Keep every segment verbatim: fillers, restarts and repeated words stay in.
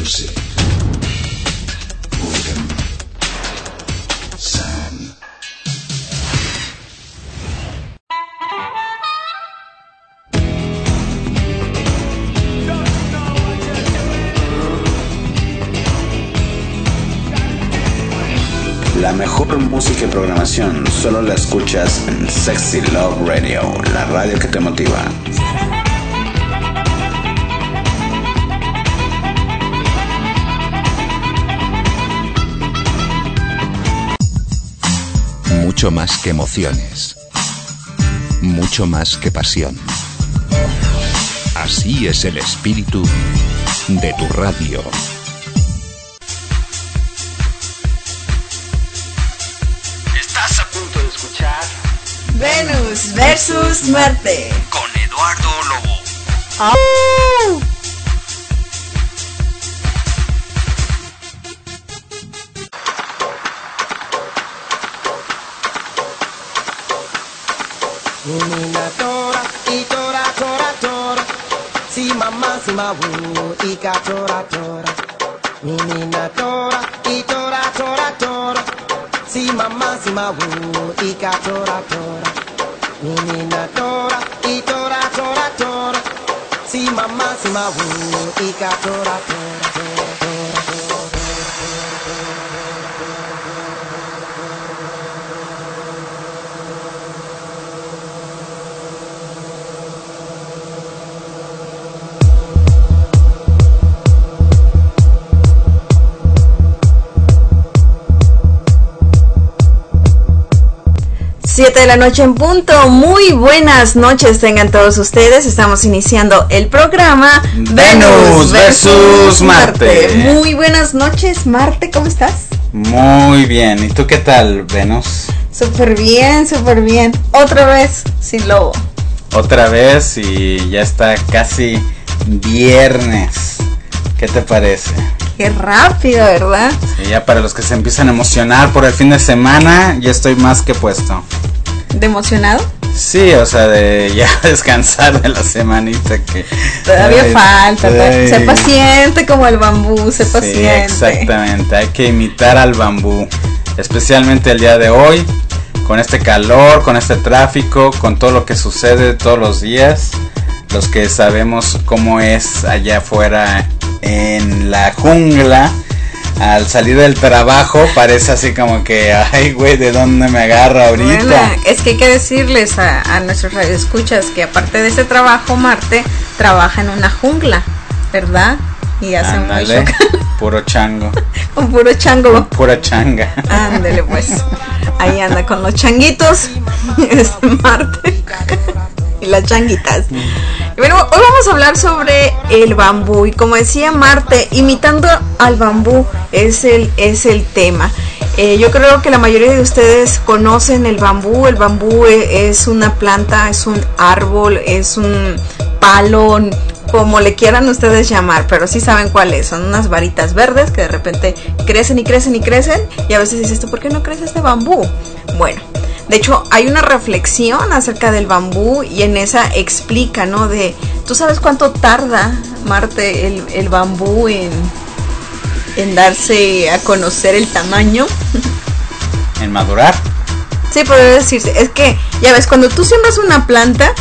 music, rhythm, sound. La mejor música y programación solo la escuchas en Sexy Love Radio, la radio que te motiva. Mucho más que emociones, mucho más que pasión. Así es el espíritu de tu radio. Estás a punto de escuchar Venus versus Marte con Eduardo Lobo. ¡Au! Mina tora, i tora, tora, tora. Si mamma, si ma wu, i ka tora, tora. Mina tora, i tora, tora, tora. Si mamma, si ma wu, i ka tora, tora. Mina tora, i tora, tora, tora. Si mamma, si ma wu, i ka tora, tora, tora, tora, tora. siete de la noche en punto. Muy buenas noches tengan todos ustedes. Estamos iniciando el programa Venus versus Marte. Muy buenas noches, Marte, ¿cómo estás? Muy bien, ¿y tú qué tal, Venus? Súper bien, súper bien. Otra vez sin Lobo. Otra vez y ya está casi viernes. ¿Qué te parece? Qué rápido, ¿verdad? Sí, ya para los que se empiezan a emocionar por el fin de semana, ya estoy más que puesto. ¿De emocionado? Sí, o sea, de ya descansar de la semanita que... Todavía ay, falta, ay. Sé paciente como el bambú, sé paciente. Sí, exactamente, hay que imitar al bambú, especialmente el día de hoy, con este calor, con este tráfico, con todo lo que sucede todos los días, los que sabemos cómo es allá afuera en la jungla. Al salir del trabajo parece así como que, ay güey, ¿de dónde me agarro ahorita? Bueno, es que hay que decirles a, a nuestros radioescuchas que aparte de ese trabajo, Marte trabaja en una jungla, ¿verdad? Y hace Ándale, mucho puro chango. un puro chango. Con pura changa. Ándale pues, ahí anda con los changuitos, este Marte y las changuitas. Y bueno, hoy vamos a hablar sobre el bambú y como decía Marte, imitando al bambú es el, es el tema. Eh, yo creo que la mayoría de ustedes conocen el bambú. El bambú es una planta, es un árbol, es un palo, como le quieran ustedes llamar, pero sí saben cuál es. Son unas varitas verdes que de repente crecen y crecen y crecen y a veces dices tú, ¿por qué no crece este bambú? Bueno, de hecho hay una reflexión acerca del bambú y en esa explica, ¿no? De, ¿tú sabes cuánto tarda, Marte, el, el bambú en, en darse a conocer el tamaño? ¿En madurar? Sí, podría decirse. Es que, ya ves, cuando tú siembras una planta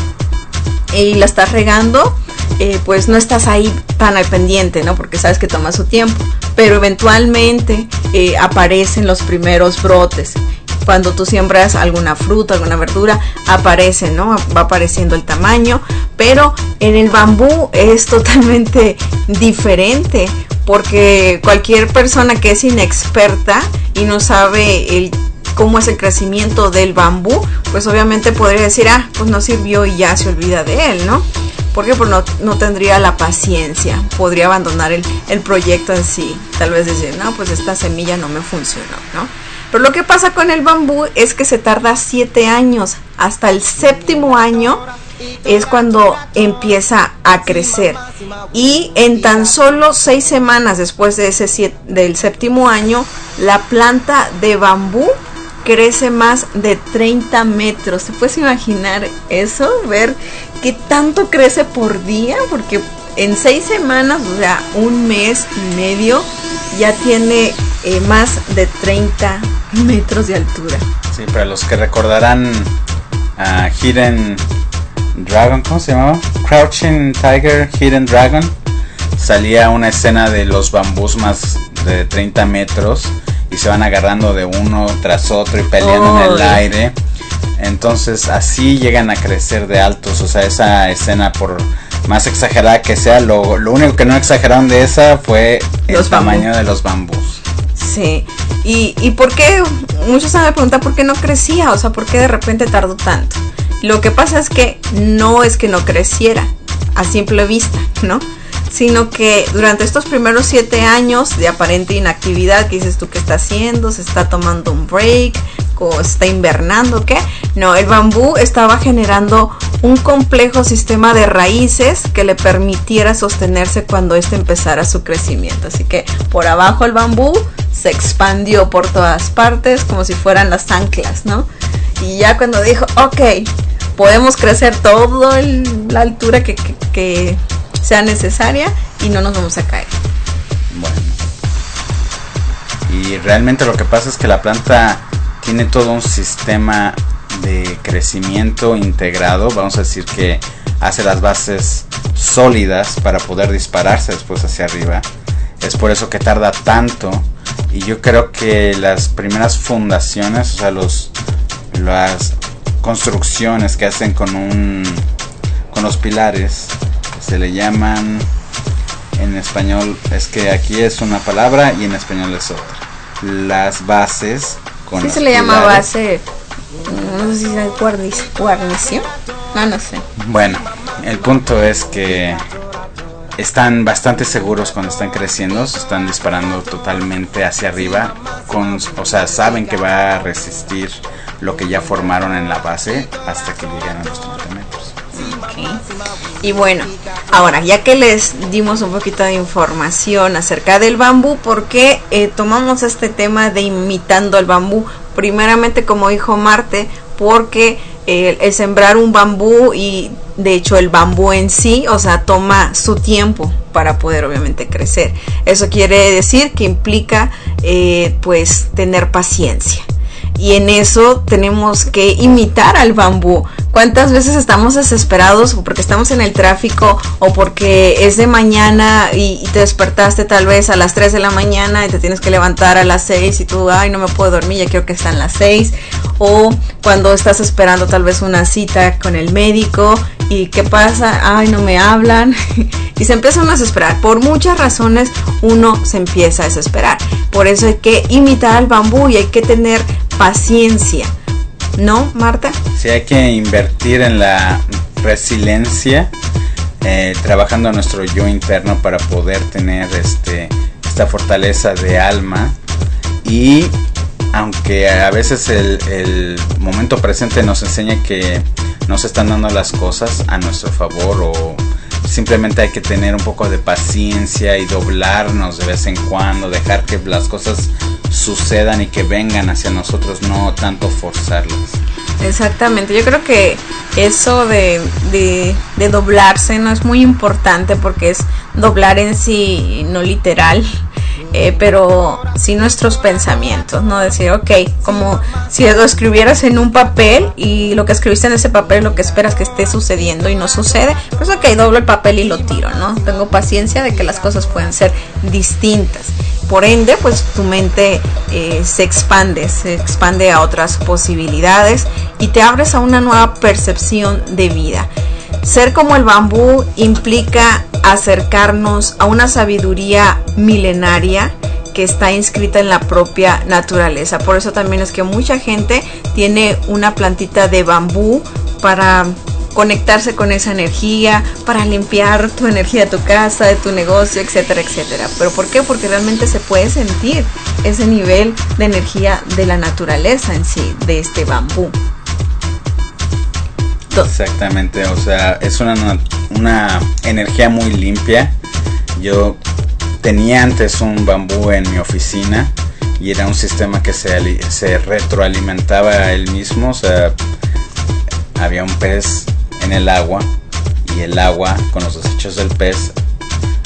y la estás regando, eh, pues no estás ahí tan al pendiente, ¿no? Porque sabes que toma su tiempo. Pero eventualmente eh, aparecen los primeros brotes. Cuando tú siembras alguna fruta, alguna verdura, aparece, ¿no? Va apareciendo el tamaño, pero en el bambú es totalmente diferente, porque cualquier persona que es inexperta y no sabe el, cómo es el crecimiento del bambú, pues obviamente podría decir, ah, pues no sirvió y ya se olvida de él, ¿no? Porque pues no, no tendría la paciencia, podría abandonar el, el proyecto en sí, tal vez decir, no, pues esta semilla no me funcionó, ¿no? Pero lo que pasa con el bambú es que se tarda siete años, hasta el séptimo año es cuando empieza a crecer. Y en tan solo seis semanas después de ese siete, del séptimo año, la planta de bambú crece más de treinta metros. ¿Te puedes imaginar eso? Ver qué tanto crece por día, porque en seis semanas, o sea, un mes y medio, ya tiene eh, más de treinta metros de altura. Sí, para los que recordarán a uh, Hidden Dragon, ¿cómo se llamaba? Crouching Tiger, Hidden Dragon. Salía una escena de los bambús más de treinta metros y se van agarrando de uno tras otro y peleando oh, en el aire. Entonces así llegan a crecer de altos. O sea, esa escena, por más exagerada que sea, lo, lo único que no exageraron de esa fue el los tamaño bambú. de los bambús. Sí, y, y por qué, muchos se me preguntan por qué no crecía, o sea, por qué de repente tardó tanto. Lo que pasa es que no es que no creciera a simple vista, ¿no? Sino que durante estos primeros siete años de aparente inactividad, que dices tú, ¿qué está haciendo? ¿Se está tomando un break? ¿O está invernando? ¿Qué? No, el bambú estaba generando un complejo sistema de raíces que le permitiera sostenerse cuando éste empezara su crecimiento. Así que por abajo el bambú se expandió por todas partes como si fueran las anclas, ¿no? Y ya cuando dijo, ok, podemos crecer toda la altura que, que, que sea necesaria y no nos vamos a caer. Bueno, y realmente lo que pasa es que la planta tiene todo un sistema de crecimiento integrado. Vamos a decir que hace las bases sólidas para poder dispararse después hacia arriba. Es por eso que tarda tanto. Y yo creo que las primeras fundaciones, o sea, los las construcciones que hacen con un con los pilares, se le llaman en español, es que aquí es una palabra y en español es otra. Las bases con sí se le pilares. Llama base, no sé si es guarnición, guarnición, no, no sé. Bueno, el punto es que están bastante seguros cuando están creciendo, se están disparando totalmente hacia arriba, con, o sea, saben que va a resistir lo que ya formaron en la base hasta que lleguen a los treinta metros. Okay. Y bueno, ahora ya que les dimos un poquito de información acerca del bambú, ¿por qué eh, tomamos este tema de imitando el bambú? Primeramente, como dijo Marte, porque eh, el sembrar un bambú y de hecho el bambú en sí, o sea, toma su tiempo para poder obviamente crecer. Eso quiere decir que implica eh, pues tener paciencia. Y en eso tenemos que imitar al bambú. ¿Cuántas veces estamos desesperados porque estamos en el tráfico o porque es de mañana y, y te despertaste tal vez a las tres de la mañana y te tienes que levantar a las seis y tú, ay, no me puedo dormir, ya quiero que están las seis? O cuando estás esperando tal vez una cita con el médico y ¿qué pasa? Ay, no me hablan. Y se empiezan a desesperar. Por muchas razones uno se empieza a desesperar. Por eso hay que imitar al bambú y hay que tener paciencia, ¿no, Marta? Sí, hay que invertir en la resiliencia, eh, trabajando a nuestro yo interno para poder tener este esta fortaleza de alma. Y aunque a veces el, el momento presente nos enseña que no se están dando las cosas a nuestro favor, o simplemente hay que tener un poco de paciencia y doblarnos de vez en cuando, dejar que las cosas sucedan y que vengan hacia nosotros, no tanto forzarlas. Exactamente, yo creo que eso de, de, de doblarse no es muy importante, porque es doblar en sí, no literal, eh, pero sí nuestros pensamientos, ¿no? Decir, ok, como si lo escribieras en un papel y lo que escribiste en ese papel, lo que esperas que esté sucediendo y no sucede, pues ok, doblo el papel y lo tiro, ¿no? Tengo paciencia de que las cosas pueden ser distintas. Por ende, pues tu mente eh, se expande, se expande a otras posibilidades y te abres a una nueva percepción de vida. Ser como el bambú implica acercarnos a una sabiduría milenaria que está inscrita en la propia naturaleza. Por eso también es que mucha gente tiene una plantita de bambú para conectarse con esa energía, para limpiar tu energía de tu casa, de tu negocio, etcétera, etcétera. ¿Pero por qué? Porque realmente se puede sentir ese nivel de energía de la naturaleza en sí, de este bambú. Exactamente, o sea, es una, una energía muy limpia. Yo tenía antes un bambú en mi oficina y era un sistema que se, se retroalimentaba a él mismo. O sea, había un pez en el agua y el agua con los desechos del pez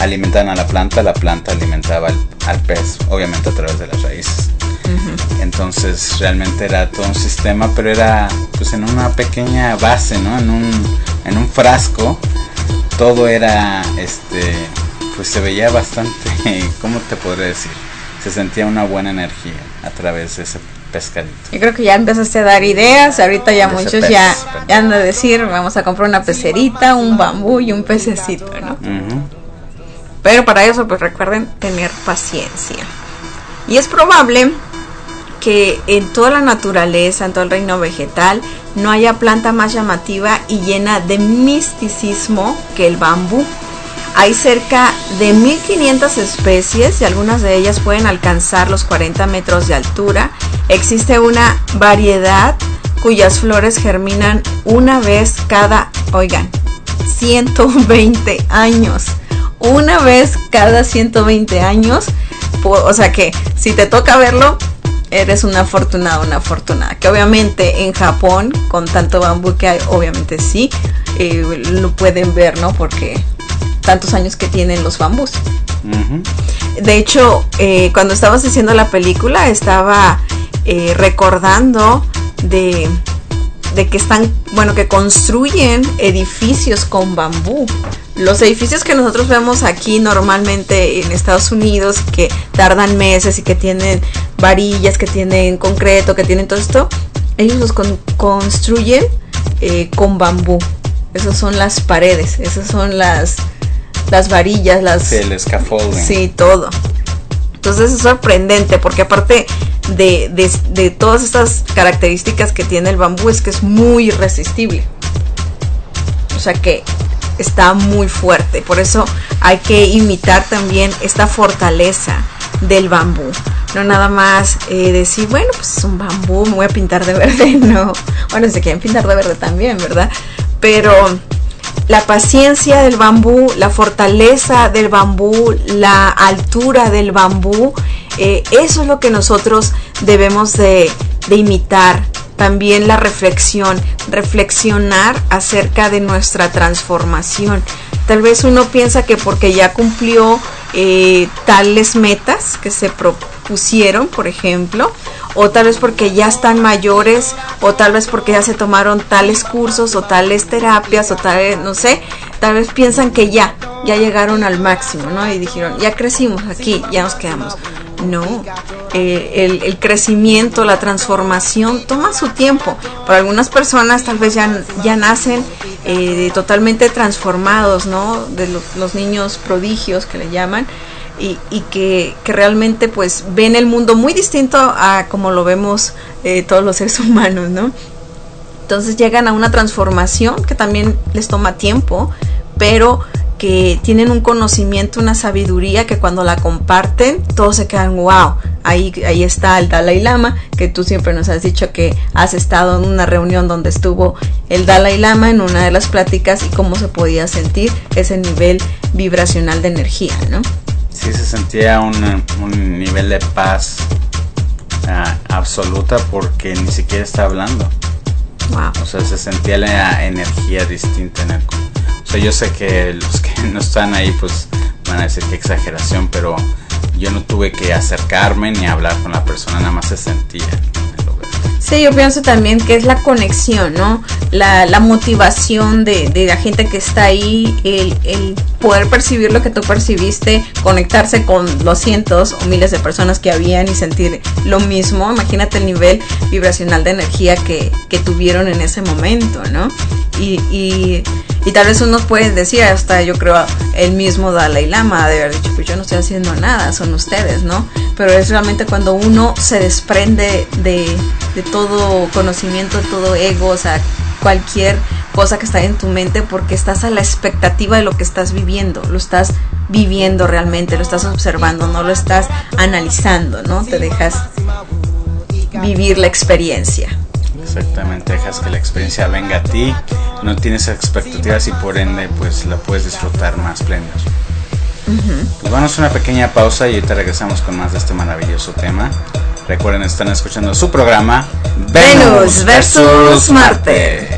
alimentaban a la planta, la planta alimentaba al, al pez, obviamente a través de las raíces. Uh-huh. Entonces realmente era todo un sistema, pero era pues en una pequeña base, ¿no? En un, en un frasco, todo era, este, pues se veía bastante, ¿cómo te podré decir? Se sentía una buena energía a través de ese pescadito. Yo creo que ya empezaste a dar ideas, ahorita ya muchos pez, ya, ya han de decir, vamos a comprar una pecerita, un bambú y un pececito, ¿no? Uh-huh. Pero para eso, pues recuerden tener paciencia. Y es probable que en toda la naturaleza, en todo el reino vegetal, no haya planta más llamativa y llena de misticismo que el bambú. Hay cerca de mil quinientas especies y algunas de ellas pueden alcanzar los cuarenta metros de altura. Existe una variedad cuyas flores germinan una vez cada, oigan, ciento veinte años. Una vez cada ciento veinte años. O sea que si te toca verlo, eres una afortunada, una afortunada. Que obviamente en Japón, con tanto bambú que hay, obviamente sí, eh, lo pueden ver, ¿no? Porque tantos años que tienen los bambús. Uh-huh. De hecho, eh, cuando estabas haciendo la película, estaba eh, recordando de, de que están, bueno, que construyen edificios con bambú. Los edificios que nosotros vemos aquí normalmente en Estados Unidos, que tardan meses y que tienen varillas, que tienen concreto, que tienen todo esto, ellos los con- construyen eh, con bambú. Esas son las paredes, esas son las las varillas, las... Sí, el scaffolding. Sí, todo. Entonces es sorprendente porque aparte de, de, de todas estas características que tiene el bambú, es que es muy irresistible. O sea que está muy fuerte. Por eso hay que imitar también esta fortaleza del bambú. No nada más eh, decir, bueno, pues es un bambú, me voy a pintar de verde. No. Bueno, se quieren pintar de verde también, ¿verdad? Pero la paciencia del bambú, la fortaleza del bambú, la altura del bambú, eh, eso es lo que nosotros debemos de, de imitar. También la reflexión, reflexionar acerca de nuestra transformación. Tal vez uno piensa que porque ya cumplió eh, tales metas que se propusieron, por ejemplo, o tal vez porque ya están mayores, o tal vez porque ya se tomaron tales cursos o tales terapias, o tal vez, no sé, tal vez piensan que ya, ya llegaron al máximo, ¿no? Y dijeron, ya crecimos aquí, ya nos quedamos. No, eh, el, el crecimiento, la transformación toma su tiempo. Para algunas personas tal vez ya, ya nacen eh, totalmente transformados, ¿no? De lo, los niños prodigios que le llaman. Y, y que, que realmente pues ven el mundo muy distinto a como lo vemos eh, todos los seres humanos, ¿no? Entonces llegan a una transformación que también les toma tiempo, pero que tienen un conocimiento, una sabiduría que cuando la comparten todos se quedan wow. Ahí, ahí está el Dalai Lama, que tú siempre nos has dicho que has estado en una reunión donde estuvo el Dalai Lama en una de las pláticas y cómo se podía sentir ese nivel vibracional de energía, ¿no? Sí, se sentía un, un nivel de paz uh, absoluta porque ni siquiera está hablando. Wow. O sea, se sentía la energía distinta en el... O sea, yo sé que los que no están ahí pues van a decir que exageración, pero yo no tuve que acercarme ni hablar con la persona, nada más se sentía en el lugar. Sí, yo pienso también que es la conexión, ¿no? La, la motivación de, de la gente que está ahí, el, el poder percibir lo que tú percibiste, conectarse con los cientos o miles de personas que habían y sentir lo mismo. Imagínate el nivel vibracional de energía que, que tuvieron en ese momento, ¿no? Y, y, y tal vez uno puede decir, hasta yo creo el mismo Dalai Lama de haber dicho, pues yo no estoy haciendo nada, son ustedes, ¿no? Pero es realmente cuando uno se desprende de, de todo conocimiento, de todo ego, o sea, cualquier cosa que está en tu mente, porque estás a la expectativa de lo que estás viviendo, lo estás viviendo realmente, lo estás observando, no lo estás analizando, ¿no? Te dejas vivir la experiencia. Exactamente, dejas que la experiencia venga a ti, no tienes expectativas y por ende pues la puedes disfrutar más plenos. Uh-huh. Pues vamos a una pequeña pausa y ahorita regresamos con más de este maravilloso tema. Recuerden, están escuchando su programa Venus versus Marte.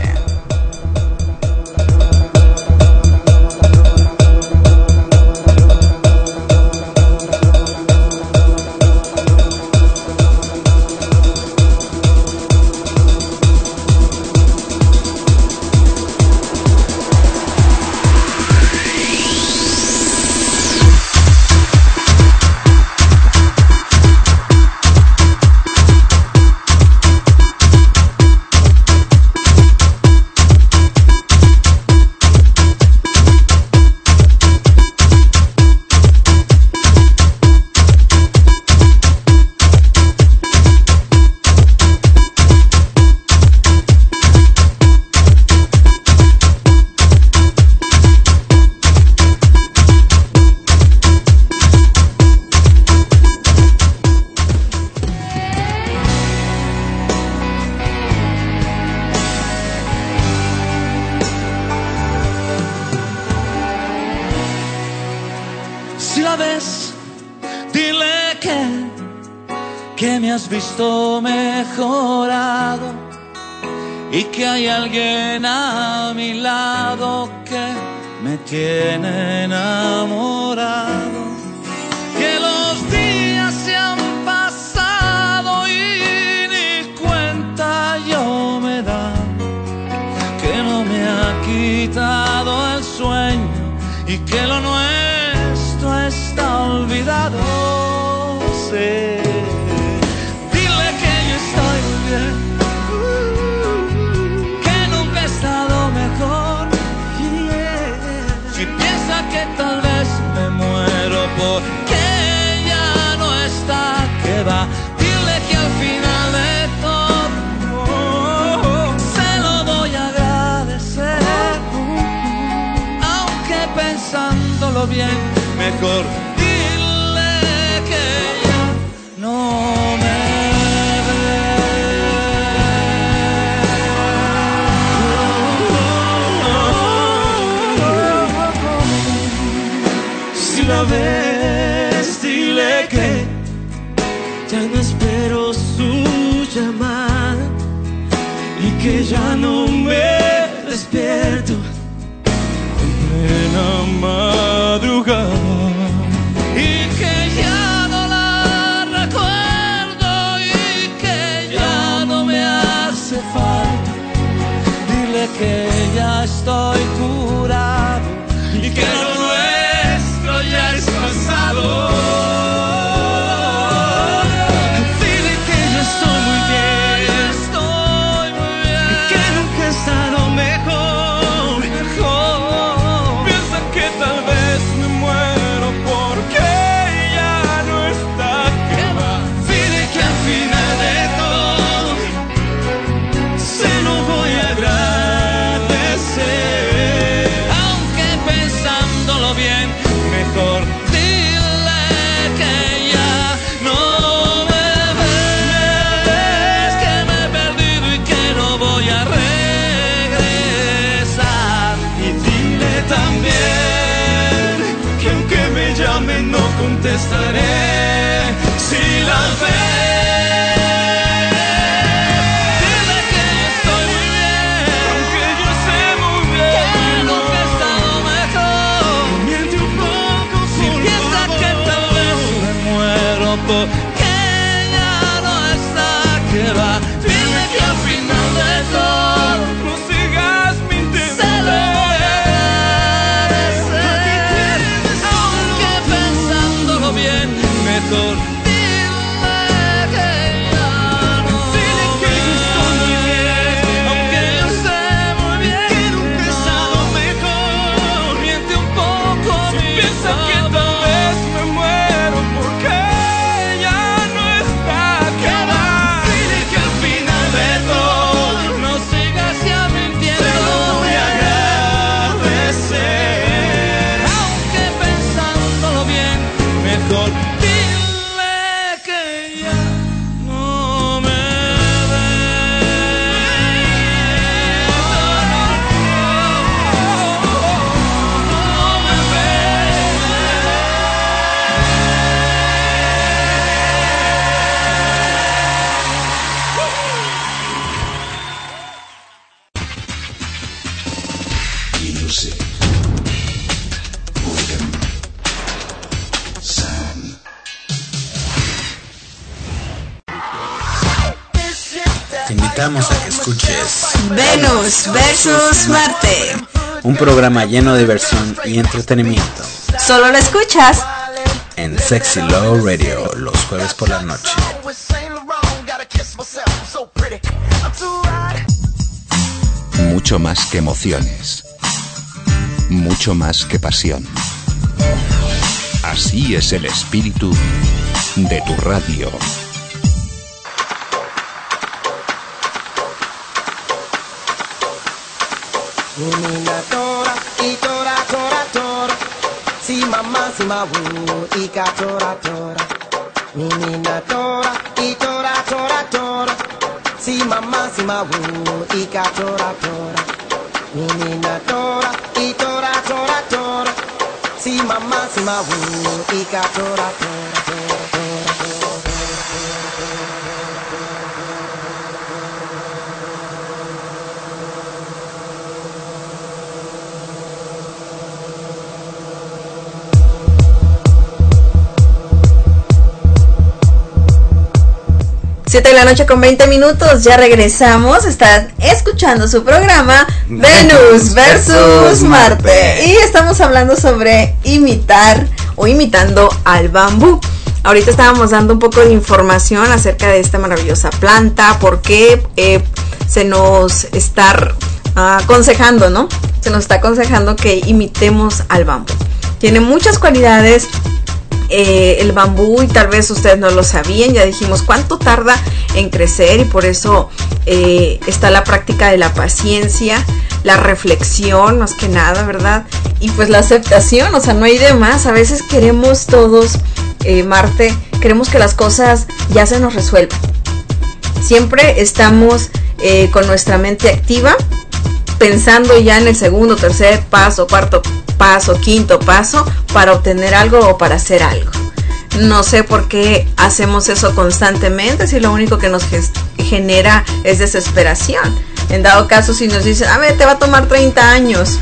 la ves, dile que, que me has visto mejorado y que hay alguien a mi lado que me tiene enamorado. Que los días se han pasado y ni cuenta yo me da, que no me ha quitado el sueño y que lo nuestro está olvidado. Sí. Dile que yo estoy bien, que nunca he estado mejor. Yeah. Si piensa que tal vez me muero porque ella no está, que va. Dile que al final de todo se lo voy a agradecer, aunque pensándolo bien, mejor dile que ya no me ve. Si la ves, dile que ya no espero su llamada y que ya no me despierto en la madrugada, y que ya no la recuerdo y que ya no me hace falta. Dile que ya estoy curado y que lo nuestro ya es pasado. Dile que yo estoy muy bien, estoy muy bien, y que nunca he estado mejor, mejor. Piensa que tal vez me muero porque ella no está, que va. Dile que al final de todo se lo voy a agradecer, aunque pensándolo bien, mejor dile que ya no me ves, que me he perdido y que no voy a regresar. Y dile también que aunque me llamen no contestaré si la ves. Dile que yo estoy muy bien, aunque yo sé muy bien que nunca he estado mejor. Miente un poco, si piensa que tal vez me muero porque ella no está, que va. Dile que al final de todo no sigas mintiendo, se lo voy a agradecer, aunque pensándolo bien, mejor dile que ya no. Dile que yo estoy muy bien, aunque yo sé muy bien que nunca he estado mejor. Miente un poco, si piensa que tal vez me muero porque ella no está, que va. Dile que al final de todo no sigas ya mintiendo, se lo voy a agradecer, aunque pensándolo bien, mejor dile que ya no me Music, rhythm, sound. Te invitamos a que escuches Venus versus Marte. un programa lleno de diversión y entretenimiento Solo lo escuchas en Sexy Love Radio los jueves por la noche. Mucho más que emociones. Mucho más que pasión. Así es el espíritu de tu radio. Menina tora, y tora, tora, tora. Si mamá, si ma wu, y ka tora, tora. Menina tora, y tora, tora, tora. Si mamá, si ma wu, y ka tora, tora. Menina tora, y tora, tora, tora. Si mama si ma wu ika tora tora tora tora. siete de la noche con veinte minutos, ya regresamos. Están escuchando su programa Venus versus Marte. Y estamos hablando sobre imitar o imitando al bambú. Ahorita estábamos dando un poco de información acerca de esta maravillosa planta, porque eh, se nos está uh, aconsejando, ¿no? Se nos está aconsejando que imitemos al bambú. Tiene muchas cualidades. Eh, el bambú, y tal vez ustedes no lo sabían, ya dijimos cuánto tarda en crecer, y por eso eh, está la práctica de la paciencia, la reflexión más que nada, ¿verdad? Y pues la aceptación, o sea, no hay de más. A veces queremos todos, eh, Marte, queremos que las cosas ya se nos resuelvan. Siempre estamos eh, con nuestra mente activa, pensando ya en el segundo, tercer paso, cuarto paso, quinto paso para obtener algo o para hacer algo. No sé por qué hacemos eso constantemente, si lo único que nos genera es desesperación. En dado caso, si nos dicen, a ver, te va a tomar treinta años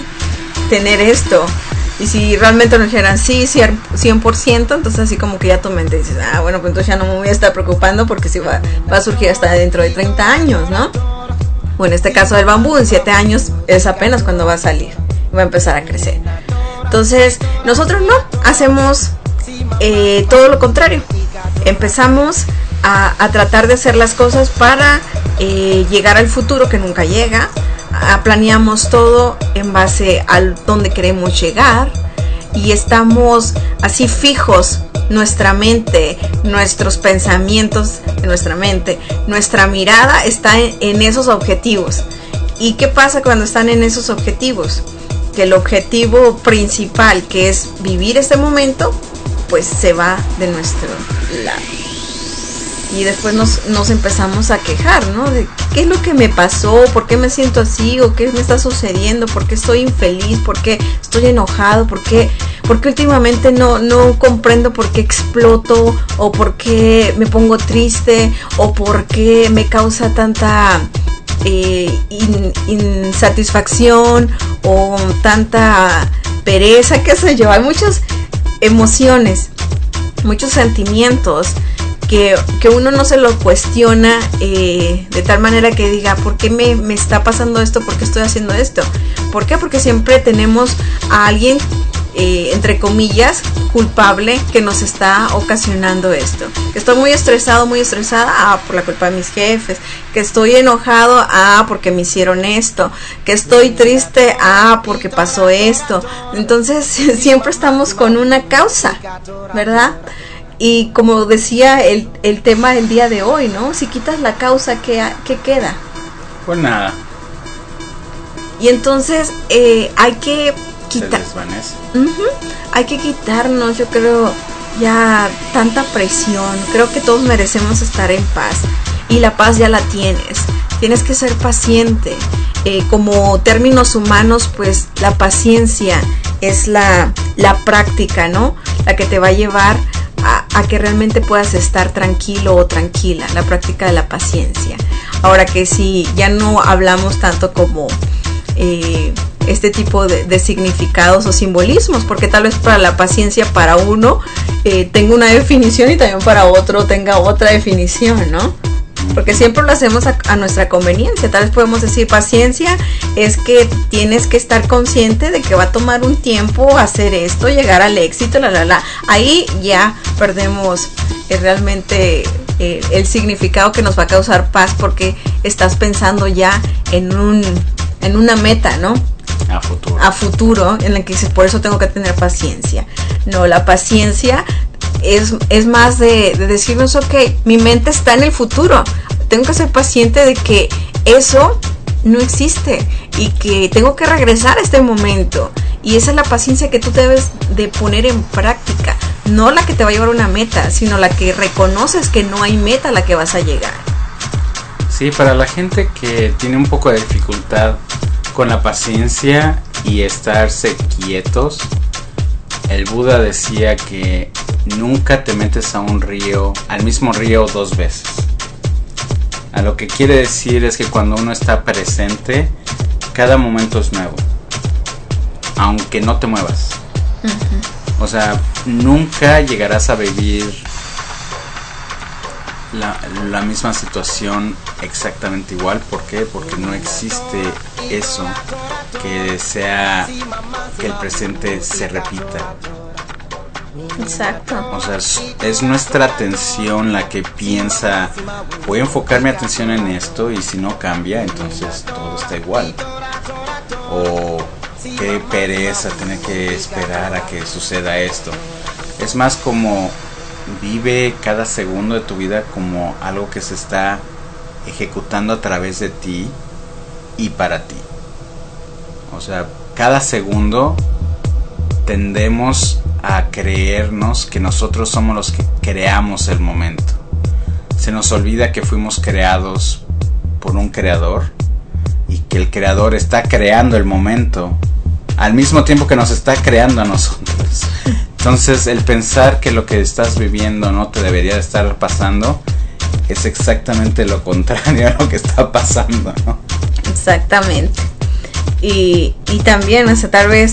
tener esto, y si realmente nos dijeran sí, cien por ciento, entonces así como que ya tu mente dices, ah, bueno, pues entonces ya no me voy a estar preocupando, porque si va, va a surgir hasta dentro de treinta años, ¿no? O en este caso del bambú, en siete años es apenas cuando va a salir, va a empezar a crecer. Entonces nosotros no hacemos eh, todo lo contrario. Empezamos a, a tratar de hacer las cosas para eh, llegar al futuro que nunca llega. A, planeamos todo en base a donde queremos llegar, y estamos así fijos. Nuestra mente, nuestros pensamientos de nuestra mente, nuestra mirada está en, en esos objetivos. ¿Y qué pasa cuando están en esos objetivos? Que el objetivo principal, que es vivir este momento, pues se va de nuestro lado. Y después nos, nos empezamos a quejar, ¿no? De qué es lo que me pasó, por qué me siento así, o qué me está sucediendo, por qué estoy infeliz, por qué estoy enojado, por qué, por qué últimamente no, no comprendo por qué exploto, o por qué me pongo triste, o por qué me causa tanta eh, in, insatisfacción o tanta pereza, qué sé yo. Hay muchas emociones, muchos sentimientos Que, que uno no se lo cuestiona eh, de tal manera que diga, ¿por qué me, me está pasando esto? ¿Por qué estoy haciendo esto? ¿Por qué? Porque siempre tenemos a alguien, eh, entre comillas, culpable, que nos está ocasionando esto. Que estoy muy estresado, muy estresada, ah, por la culpa de mis jefes. Que estoy enojado, ah, porque me hicieron esto. Que estoy triste, ah, porque pasó esto. Entonces siempre estamos con una causa, ¿verdad? Y como decía el, el tema del día de hoy, ¿no? Si quitas la causa, ¿qué, qué queda? Pues nada. Y entonces eh, hay que quitar. Se desvanece. Uh-huh. Hay que quitarnos, yo creo, ya tanta presión. Creo que todos merecemos estar en paz. Y la paz ya la tienes. Tienes que ser paciente. Eh, como términos humanos, pues la paciencia es la, la práctica, ¿no? La que te va a llevar A, a que realmente puedas estar tranquilo o tranquila, la práctica de la paciencia. Ahora que si ya no hablamos tanto como eh, este tipo de, de significados o simbolismos, porque tal vez para la paciencia para uno eh, tenga una definición y también para otro tenga otra definición, ¿no? Porque siempre lo hacemos a, a nuestra conveniencia. Tal vez podemos decir, paciencia es que tienes que estar consciente de que va a tomar un tiempo hacer esto, llegar al éxito, la la la. Ahí ya perdemos eh, realmente eh, el significado que nos va a causar paz, porque estás pensando ya en un en una meta, ¿no? A futuro. A futuro, en la que dices, por eso tengo que tener paciencia. No, la paciencia es, es más de, de decirnos, ok, mi mente está en el futuro. Tengo que ser paciente de que eso no existe y que tengo que regresar a este momento. Y esa es la paciencia que tú debes de poner en práctica. No la que te va a llevar a una meta, sino la que reconoces que no hay meta a la que vas a llegar. Sí, para la gente que tiene un poco de dificultad con la paciencia y estarse quietos, el Buda decía que nunca te metes a un río, al mismo río dos veces. A lo que quiere decir es que cuando uno está presente, cada momento es nuevo, aunque no te muevas. Uh-huh. O sea, nunca llegarás a vivir la, la misma situación exactamente igual. ¿Por qué? Porque no existe eso que sea que el presente se repita. Exacto. O sea, es, es nuestra atención la que piensa, voy a enfocar mi atención en esto, y si no cambia, entonces todo está igual. O qué pereza tener que esperar a que suceda esto. Es más como vive cada segundo de tu vida como algo que se está ejecutando a través de ti y para ti. O sea, cada segundo tendemos a creernos que nosotros somos los que creamos el momento. Se nos olvida que fuimos creados por un creador y que el creador está creando el momento al mismo tiempo que nos está creando a nosotros. Entonces, el pensar que lo que estás viviendo no te debería de estar pasando es exactamente lo contrario a lo que está pasando, ¿no? Exactamente. Y, y también, o sea, tal vez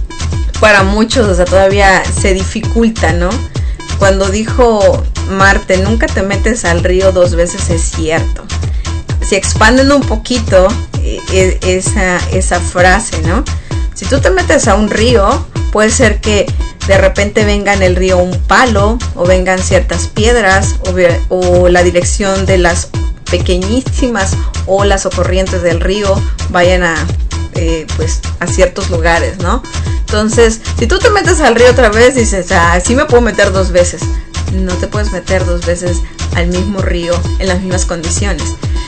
para muchos, o sea, todavía se dificulta, ¿no? Cuando dijo Marte, nunca te metes al río dos veces, es cierto. Si expanden un poquito eh, esa, esa frase, ¿no? Si tú te metes a un río, puede ser que de repente venga en el río un palo, o vengan ciertas piedras, o, ve, o la dirección de las pequeñísimas olas o corrientes del río vayan a, eh, pues, a ciertos lugares, ¿no? Entonces, si tú te metes al río otra vez, dices, ah, sí me puedo meter dos veces. No te puedes meter dos veces al mismo río en las mismas condiciones.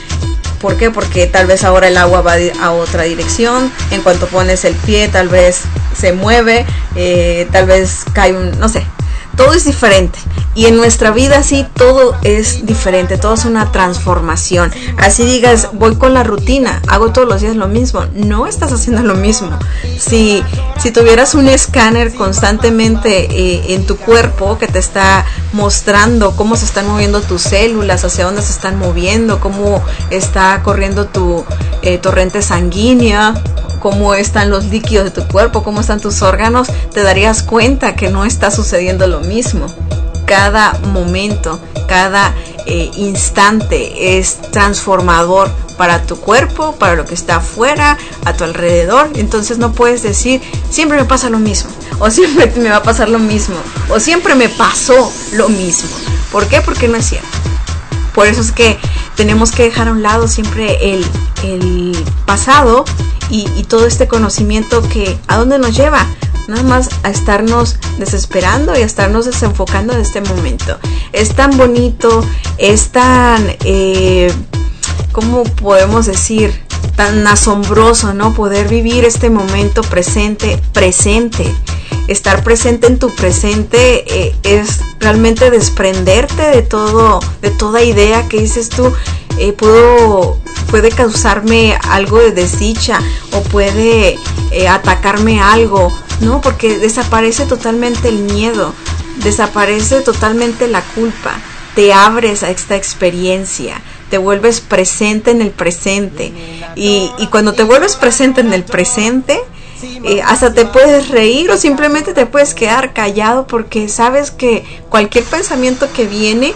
¿Por qué? Porque tal vez ahora el agua va a otra dirección, en cuanto pones el pie tal vez se mueve, eh, tal vez cae un, no sé, todo es diferente. Y en nuestra vida sí, todo es diferente, todo es una transformación. Así digas, voy con la rutina, hago todos los días lo mismo, no estás haciendo lo mismo. Si, si tuvieras un escáner constantemente eh, en tu cuerpo que te está mostrando cómo se están moviendo tus células, hacia dónde se están moviendo, cómo está corriendo tu eh, torrente sanguínea, cómo están los líquidos de tu cuerpo, cómo están tus órganos, te darías cuenta que no está sucediendo lo mismo. Cada momento, cada eh, instante es transformador para tu cuerpo, para lo que está afuera, a tu alrededor. Entonces no puedes decir, siempre me pasa lo mismo, o siempre me va a pasar lo mismo, o siempre me pasó lo mismo. ¿Por qué? Porque no es cierto. Por eso es que tenemos que dejar a un lado siempre el, el pasado y, y todo este conocimiento que, ¿a dónde nos lleva? Nada más a estarnos desesperando y a estarnos desenfocando de este momento. Es tan bonito, es tan, eh, ¿cómo podemos decir? Tan asombroso, ¿no? Poder vivir este momento presente, presente. Estar presente en tu presente eh, es realmente desprenderte de todo, de toda idea que dices tú, eh, puedo, puede causarme algo de desdicha o puede eh, atacarme algo, ¿no? Porque desaparece totalmente el miedo, desaparece totalmente la culpa, te abres a esta experiencia, te vuelves presente en el presente y, y cuando te vuelves presente en el presente, Eh, hasta te puedes reír o simplemente te puedes quedar callado porque sabes que cualquier pensamiento que viene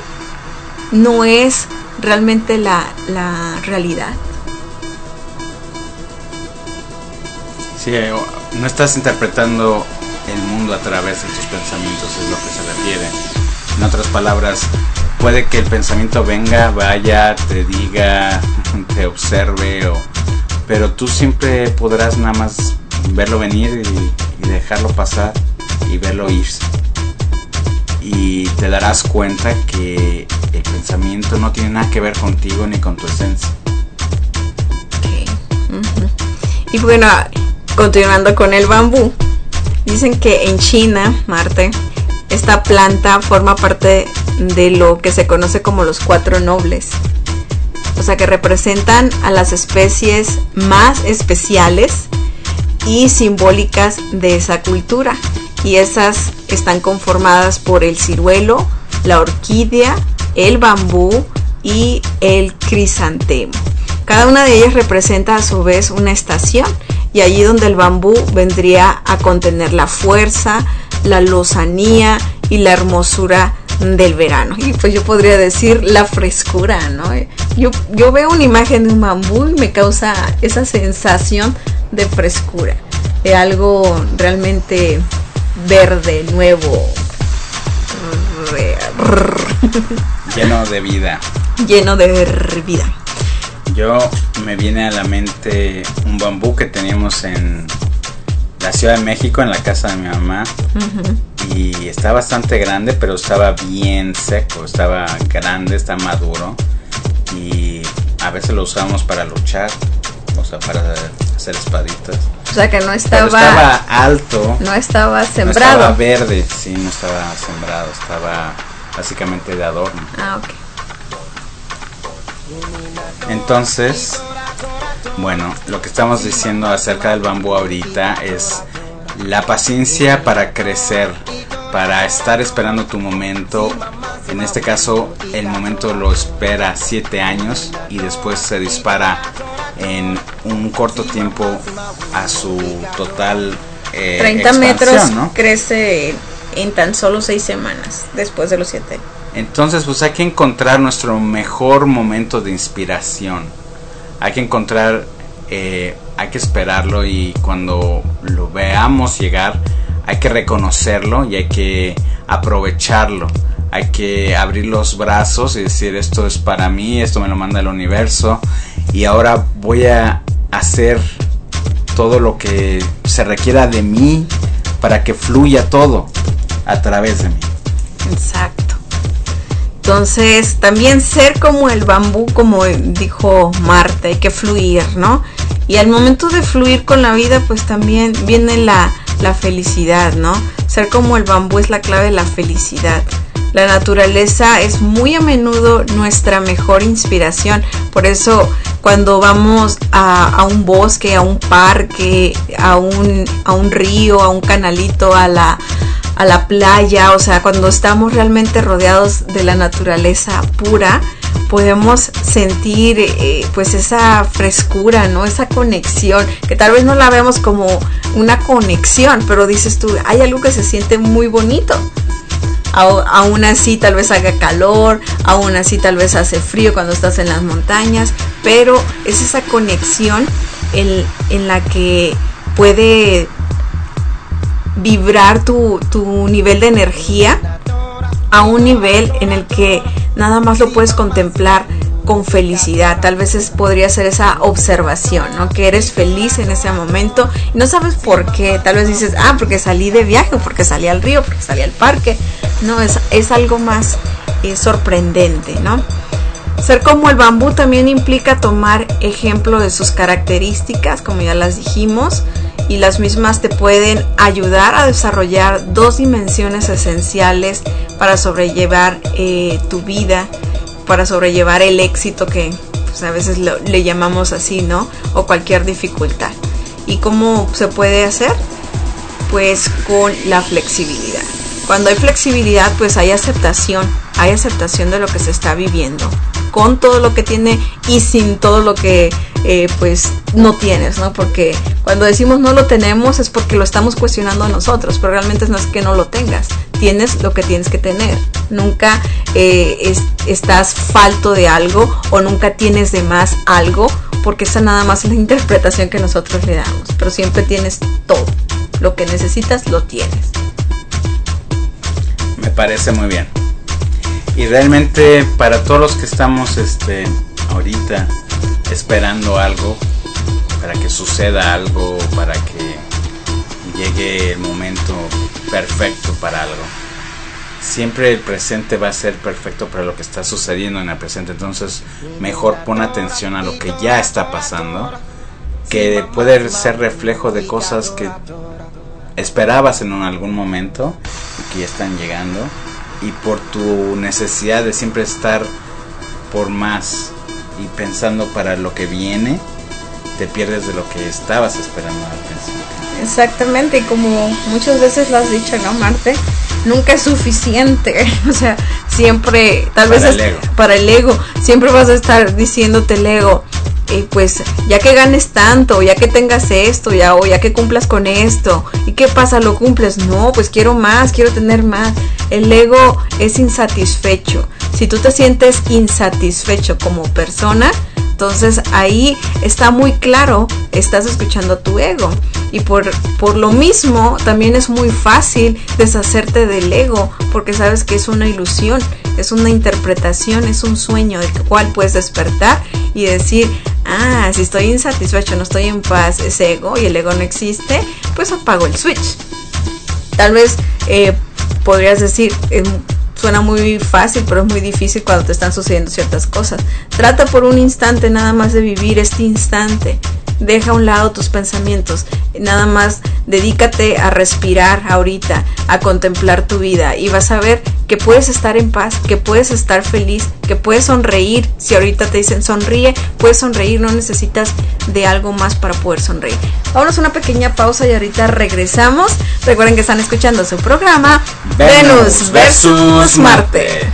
no es realmente la, la realidad. Sí, no estás interpretando el mundo a través de tus pensamientos, es lo que se refiere. En otras palabras, puede que el pensamiento venga, vaya, te diga, te observe, o, pero tú siempre podrás nada más verlo venir y, y dejarlo pasar y verlo irse, y te darás cuenta que el pensamiento no tiene nada que ver contigo ni con tu esencia. Okay. Uh-huh. Y bueno, continuando con el bambú, dicen que en China, Marte, esta planta forma parte de lo que se conoce como los cuatro nobles, o sea que representan a las especies más especiales y simbólicas de esa cultura. y esas están conformadas por el ciruelo, la orquídea, el bambú y el crisantemo. Cada una de ellas representa a su vez una estación, y allí donde el bambú vendría a contener la fuerza, la lozanía y la hermosura del verano, y pues yo podría decir la frescura, ¿no? Yo, yo veo una imagen de un bambú y me causa esa sensación de frescura, de algo realmente verde, nuevo, lleno de vida. Lleno de vida. Yo me viene a la mente un bambú que teníamos en la Ciudad de México, en la casa de mi mamá. Uh-huh. Y está bastante grande, pero estaba bien seco, estaba grande, está maduro. Y a veces lo usamos para luchar, o sea, para hacer espaditas. O sea que no estaba, pero estaba alto. No estaba sembrado. No estaba verde, sí, no estaba sembrado, estaba básicamente de adorno. Ah, ok. Entonces, bueno, lo que estamos diciendo acerca del bambú ahorita es la paciencia para crecer, para estar esperando tu momento. En este caso, el momento lo espera siete años y después se dispara en un corto tiempo a su total eh, treinta expansión, metros, ¿no? Crece en tan solo seis semanas después de los siete. Entonces, pues hay que encontrar nuestro mejor momento de inspiración. Hay que encontrar, eh, hay que esperarlo, y cuando lo veamos llegar, hay que reconocerlo y hay que aprovecharlo. Hay que abrir los brazos y decir: esto es para mí, esto me lo manda el universo, y ahora voy a hacer todo lo que se requiera de mí para que fluya todo a través de mí. Exacto. Entonces, también ser como el bambú, como dijo Marta, hay que fluir, ¿no? Y al momento de fluir con la vida, pues también viene la, la felicidad, ¿no? Ser como el bambú es la clave de la felicidad. La naturaleza es muy a menudo nuestra mejor inspiración. Por eso, cuando vamos a, a un bosque, a un parque, a un, a un río, a un canalito, a la... a la playa, o sea, cuando estamos realmente rodeados de la naturaleza pura, podemos sentir eh, pues esa frescura, ¿no? Esa conexión, que tal vez no la vemos como una conexión, pero dices tú, hay algo que se siente muy bonito. Aún así tal vez haga calor, aún así tal vez hace frío cuando estás en las montañas, pero es esa conexión en, en la que puede vibrar tu, tu nivel de energía a un nivel en el que nada más lo puedes contemplar con felicidad. Tal vez es, podría ser esa observación, ¿no? Que eres feliz en ese momento y no sabes por qué. Tal vez dices, ah, porque salí de viaje, porque salí al río, porque salí al parque. No, es, es algo más eh, sorprendente, ¿no? Ser como el bambú también implica tomar ejemplo de sus características, como ya las dijimos, y las mismas te pueden ayudar a desarrollar dos dimensiones esenciales para sobrellevar eh, tu vida, para sobrellevar el éxito, que pues, a veces lo, le llamamos así, ¿no? O cualquier dificultad. ¿Y cómo se puede hacer? Pues con la flexibilidad. Cuando hay flexibilidad, pues hay aceptación, hay aceptación de lo que se está viviendo, con todo lo que tiene y sin todo lo que eh, pues no tienes, ¿no? Porque cuando decimos no lo tenemos es porque lo estamos cuestionando a nosotros, pero realmente no es que no lo tengas, tienes lo que tienes que tener. Nunca eh, es, estás falto de algo o nunca tienes de más algo, porque esa nada más es la interpretación que nosotros le damos, pero siempre tienes todo, lo que necesitas lo tienes. Me parece muy bien. Y realmente para todos los que estamos este, ahorita esperando algo, para que suceda algo, para que llegue el momento perfecto para algo, siempre el presente va a ser perfecto para lo que está sucediendo en el presente. Entonces mejor pon atención a lo que ya está pasando, que puede ser reflejo de cosas que esperabas en algún momento y que ya están llegando, y por tu necesidad de siempre estar por más y pensando para lo que viene, te pierdes de lo que estabas esperando al principio. Exactamente, y como muchas veces lo has dicho, ¿no, Marte? Nunca es suficiente, o sea, siempre, tal Para vez el es, ego. para el ego, siempre vas a estar diciéndote el ego, eh, pues ya que ganes tanto, ya que tengas esto, ya o ya que cumplas con esto, ¿y qué pasa? ¿Lo cumples? No, pues quiero más, quiero tener más. El ego es insatisfecho. Si tú te sientes insatisfecho como persona, entonces ahí está muy claro, estás escuchando a tu ego. Y por, por lo mismo también es muy fácil deshacerte del ego, porque sabes que es una ilusión, es una interpretación, es un sueño del cual puedes despertar y decir, ah, si estoy insatisfecho, no estoy en paz, es ego y el ego no existe, pues apago el switch. Tal vez eh, podrías decir, eh, suena muy fácil, pero es muy difícil cuando te están sucediendo ciertas cosas. Trata por un instante nada más de vivir este instante. Deja a un lado tus pensamientos, nada más dedícate a respirar ahorita, a contemplar tu vida y vas a ver que puedes estar en paz, que puedes estar feliz, que puedes sonreír. Si ahorita te dicen sonríe, puedes sonreír, no necesitas de algo más para poder sonreír. Vámonos a una pequeña pausa y ahorita regresamos. Recuerden que están escuchando su programa Venus versus Marte.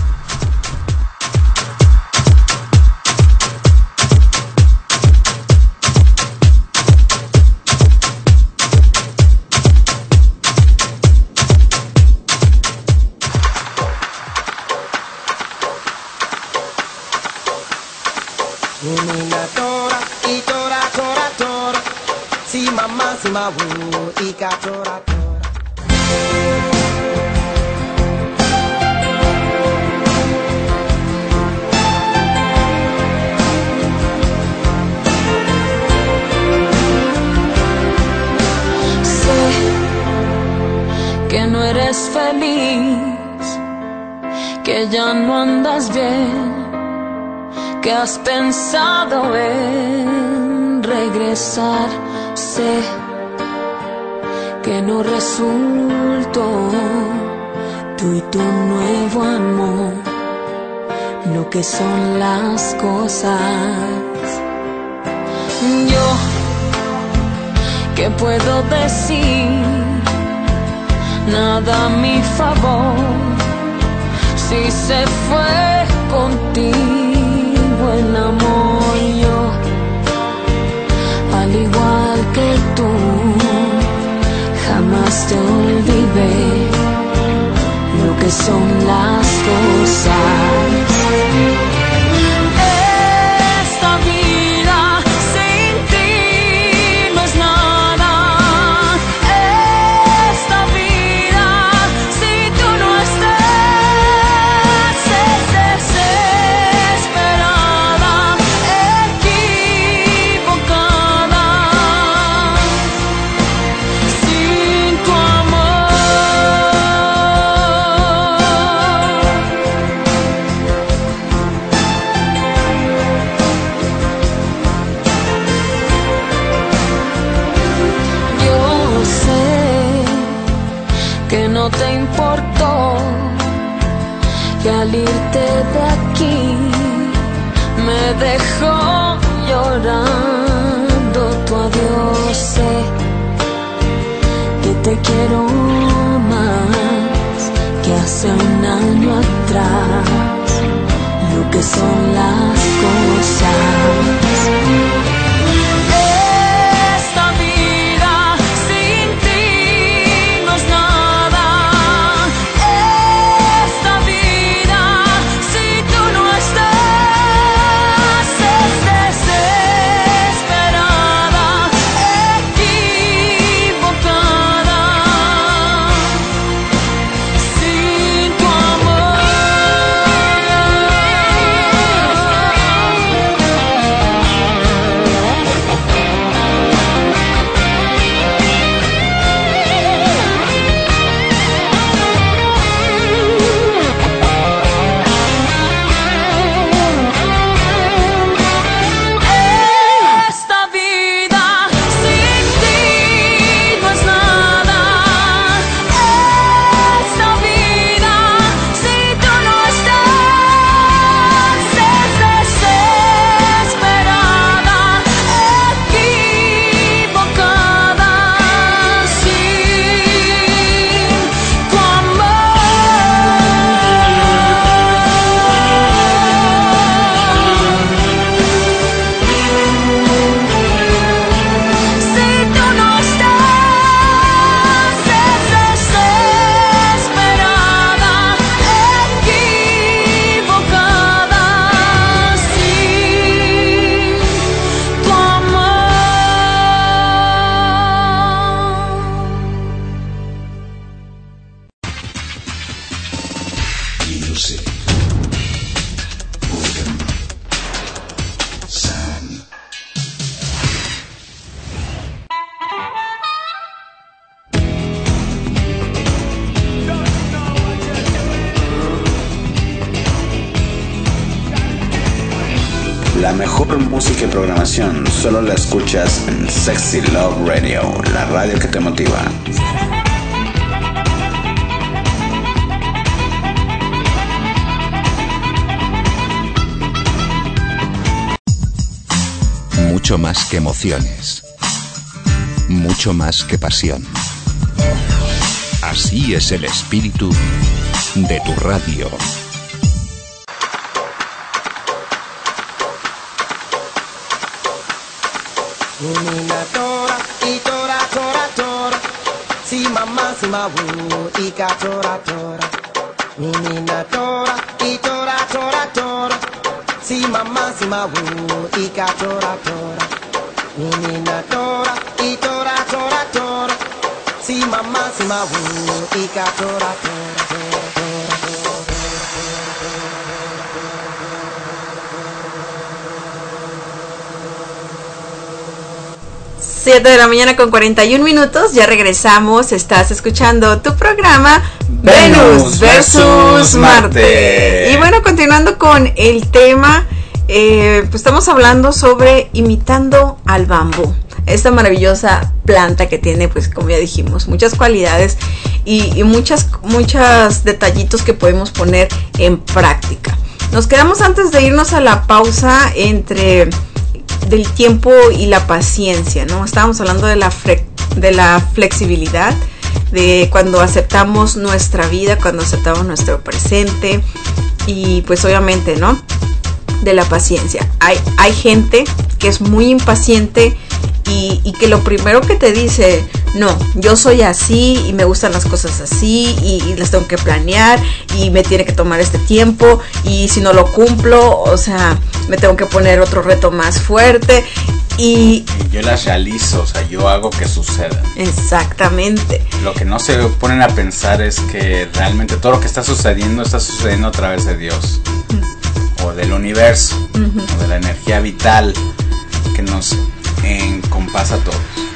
Menina tora, y tora, tora, tora. Si mamá, si ma wu, y ka tora, tora. Sé que no eres feliz, que ya no andas bien, que has pensado en regresar. Sé que no resultó tú y tu nuevo amor lo que son las cosas. Yo, ¿qué puedo decir? Nada a mi favor si se fue contigo el amor. Yo, al igual que tú, jamás te olvidé lo que son las cosas. Esta vida sin ti no es nada. Esta vida si tú no estás es desesperada, equivocada, sin tu amor. Yo sé que no te importó, que al irte de aquí me dejó llorando tu adiós. Sé que te quiero más que hace un año atrás, lo que son las cosas. Esta vida sin ti no es nada. Esta vida si tú no estás es desesperada, equivocada, sin tu amor. to see. Organ. Sound. La mejor música y programación solo la escuchas en Sexy Love Radio, la radio que te motiva. Mucho más que emociones. Mucho más que pasión. Así es el espíritu de tu radio. Menina tora, y tora, tora, tora. Si mamá, si ma wu, y ka tora, tora. Menina tora, y tora, tora, tora. Si mamá, si ma wu, y ka tora, tora. Menina tora, y tora, tora, tora. Si mamá, si ma wu, y ka tora, tora, tora, tora. siete de la mañana con cuarenta y un minutos, ya regresamos, estás escuchando tu programa Venus versus Marte. Y bueno, continuando con el tema, eh, pues estamos hablando sobre imitando al bambú, esta maravillosa planta que tiene, pues como ya dijimos, muchas cualidades y, y muchas, muchos detallitos que podemos poner en práctica. Nos quedamos antes de irnos a la pausa entre del tiempo y la paciencia, ¿no? Estábamos hablando de la, fre- de la flexibilidad, de cuando aceptamos nuestra vida, cuando aceptamos nuestro presente y pues obviamente, ¿no? De la paciencia. Hay, hay gente que es muy impaciente y, y que lo primero que te dice, no, yo soy así y me gustan las cosas así y, y las tengo que planear y me tiene que tomar este tiempo y si no lo cumplo, o sea, me tengo que poner otro reto más fuerte y... y yo las realizo, o sea, yo hago que suceda. Exactamente. Lo que no se ponen a pensar es que realmente todo lo que está sucediendo está sucediendo a través de Dios. Mm. O del universo, uh-huh. O de la energía vital que nos encompasa a todos.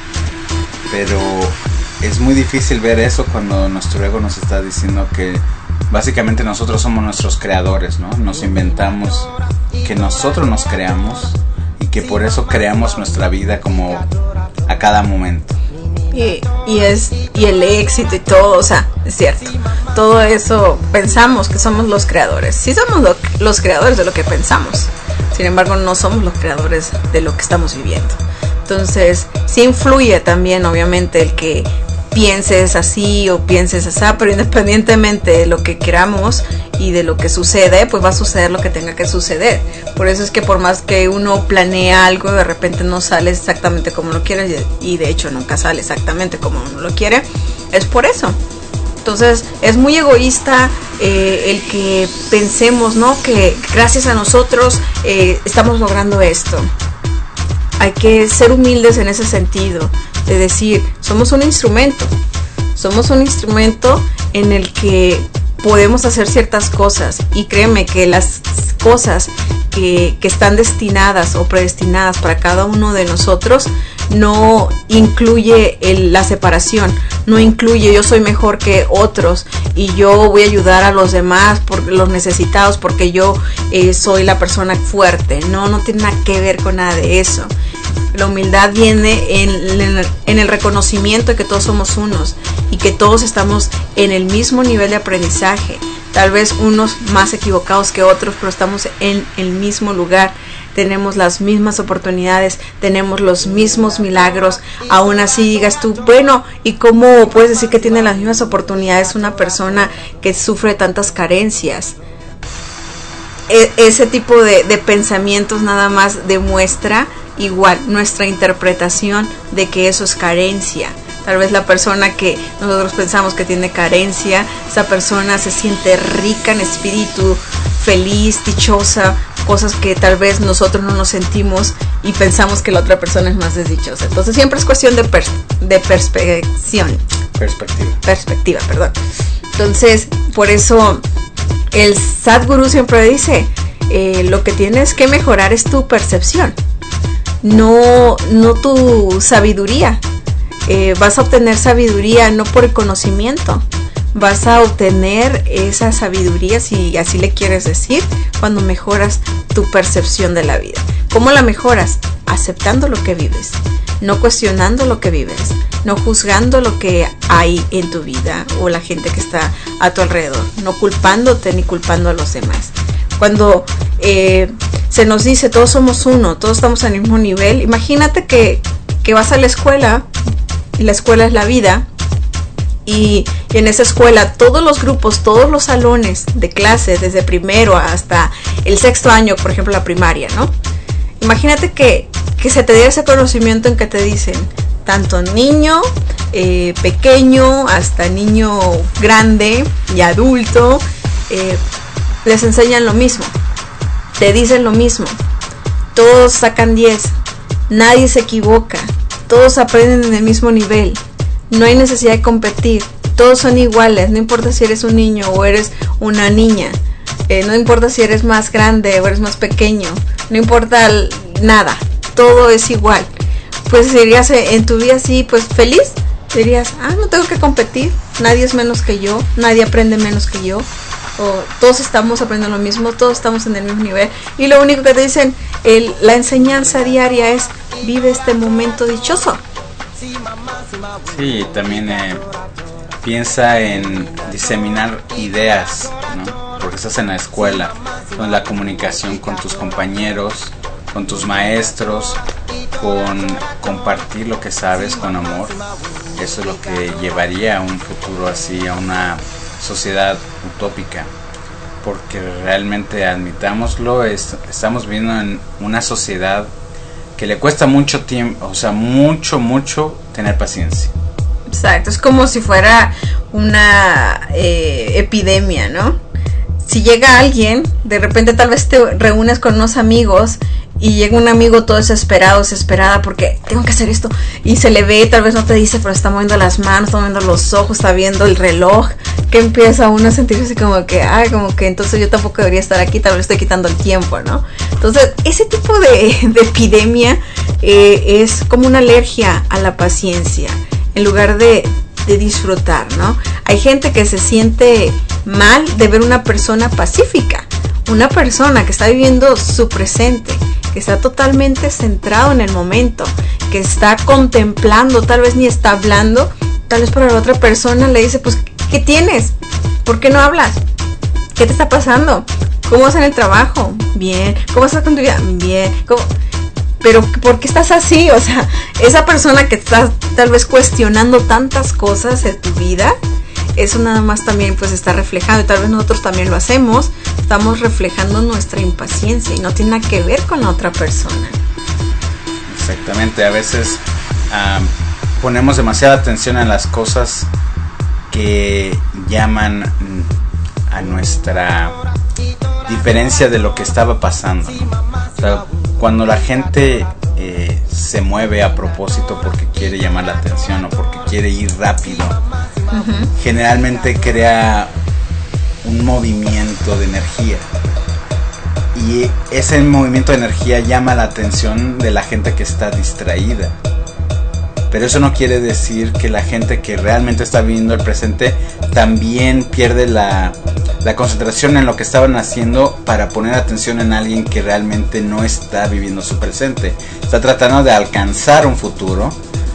Pero es muy difícil ver eso cuando nuestro ego nos está diciendo que básicamente nosotros somos nuestros creadores, ¿no? Nos inventamos que nosotros nos creamos y que por eso creamos nuestra vida como a cada momento. Y, y es y el éxito y todo, o sea, es cierto. Todo eso pensamos que somos los creadores. Sí somos lo, los creadores de lo que pensamos. Sin embargo, no somos los creadores de lo que estamos viviendo. Entonces, sí influye también, obviamente, el que pienses así o pienses así, pero independientemente de lo que queramos y de lo que sucede, pues va a suceder lo que tenga que suceder. Por eso es que por más que uno planea algo, de repente no sale exactamente como lo quiere y de hecho nunca sale exactamente como uno lo quiere. Es por eso. Entonces es muy egoísta eh, el que pensemos, ¿no? Que gracias a nosotros eh, estamos logrando esto. Hay que ser humildes en ese sentido, de decir, somos un instrumento, somos un instrumento en el que podemos hacer ciertas cosas y créeme que las cosas que, que están destinadas o predestinadas para cada uno de nosotros no incluye el, la separación, no incluye yo soy mejor que otros y yo voy a ayudar a los demás, por los necesitados, porque yo eh, soy la persona fuerte. No, no tiene nada que ver con nada de eso. La humildad viene en, en, en el reconocimiento de que todos somos unos y que todos estamos en el mismo nivel de aprendizaje. Tal vez unos más equivocados que otros, pero estamos en el mismo lugar. Tenemos las mismas oportunidades, tenemos los mismos milagros. Aún así digas tú, bueno, ¿y cómo puedes decir que tiene las mismas oportunidades una persona que sufre tantas carencias? E- ese tipo de, de pensamientos nada más demuestra igual nuestra interpretación de que eso es carencia. Tal vez la persona que nosotros pensamos que tiene carencia, esa persona se siente rica en espíritu, feliz, dichosa, cosas que tal vez nosotros no nos sentimos y pensamos que la otra persona es más desdichosa. Entonces siempre es cuestión de, pers- de perspección. Perspectiva. Perspectiva, perdón. Entonces, por eso el Sadhguru siempre dice, eh, lo que tienes que mejorar es tu percepción, no, no tu sabiduría. Eh, vas a obtener sabiduría no por el conocimiento, vas a obtener esa sabiduría, si así le quieres decir, cuando mejoras tu percepción de la vida. ¿Cómo la mejoras? Aceptando lo que vives, no cuestionando lo que vives, no juzgando lo que hay en tu vida o la gente que está a tu alrededor, no culpándote ni culpando a los demás. Cuando eh, se nos dice todos somos uno, todos estamos al mismo nivel, imagínate que, que vas a la escuela, y la escuela es la vida, y, y en esa escuela todos los grupos, todos los salones de clase, desde primero hasta el sexto año, por ejemplo la primaria, ¿no? Imagínate que, que se te diera ese conocimiento en que te dicen, tanto niño eh, pequeño hasta niño grande y adulto, eh, les enseñan lo mismo, te dicen lo mismo, todos sacan diez, nadie se equivoca, todos aprenden en el mismo nivel, no hay necesidad de competir, todos son iguales, no importa si eres un niño o eres una niña, eh, no importa si eres más grande o eres más pequeño, no importa nada, todo es igual. Pues dirías en tu vida así, pues feliz, dirías, ah, no tengo que competir, nadie es menos que yo, nadie aprende menos que yo, o todos estamos aprendiendo lo mismo, todos estamos en el mismo nivel, y lo único que te dicen, el, la enseñanza diaria es, vive este momento dichoso. Sí, también eh, piensa en diseminar ideas, ¿no? Porque estás en la escuela, con la comunicación con tus compañeros, con tus maestros, con compartir lo que sabes con amor. Eso es lo que llevaría a un futuro así, a una sociedad utópica, porque realmente, admitámoslo, es, estamos viviendo en una sociedad que le cuesta mucho tiempo, o sea, mucho, mucho tener paciencia. Exacto, es como si fuera una eh, epidemia, ¿no? Si llega alguien, de repente tal vez te reúnes con unos amigos y llega un amigo todo desesperado, desesperada porque tengo que hacer esto, y se le ve, tal vez no te dice, pero está moviendo las manos, está moviendo los ojos, está viendo el reloj, que empieza uno a sentirse así como que, ay, como que entonces yo tampoco debería estar aquí, tal vez estoy quitando el tiempo, ¿no? Entonces, ese tipo de, de epidemia eh, es como una alergia a la paciencia, en lugar de, de disfrutar, ¿no? Hay gente que se siente mal de ver una persona pacífica, una persona que está viviendo su presente, que está totalmente centrado en el momento, que está contemplando, tal vez ni está hablando, tal vez para la otra persona le dice, pues, ¿qué tienes? ¿Por qué no hablas? ¿Qué te está pasando? ¿Cómo vas en el trabajo? Bien. ¿Cómo estás con tu vida? Bien. ¿Cómo? Pero ¿por qué estás así? O sea, esa persona que está tal vez cuestionando tantas cosas de tu vida, eso nada más también pues está reflejando, y tal vez nosotros también lo hacemos, estamos reflejando nuestra impaciencia y no tiene nada que ver con la otra persona. Exactamente, a veces um, ponemos demasiada atención en las cosas que llaman a nuestra diferencia de lo que estaba pasando, ¿no? O sea, cuando la gente eh, se mueve a propósito porque quiere llamar la atención o porque quiere ir rápido, uh-huh, generalmente crea un movimiento de energía, y ese movimiento de energía llama la atención de la gente que está distraída. Pero eso no quiere decir que la gente que realmente está viviendo el presente también pierde la, la concentración en lo que estaban haciendo para poner atención en alguien que realmente no está viviendo su presente. Está tratando de alcanzar un futuro,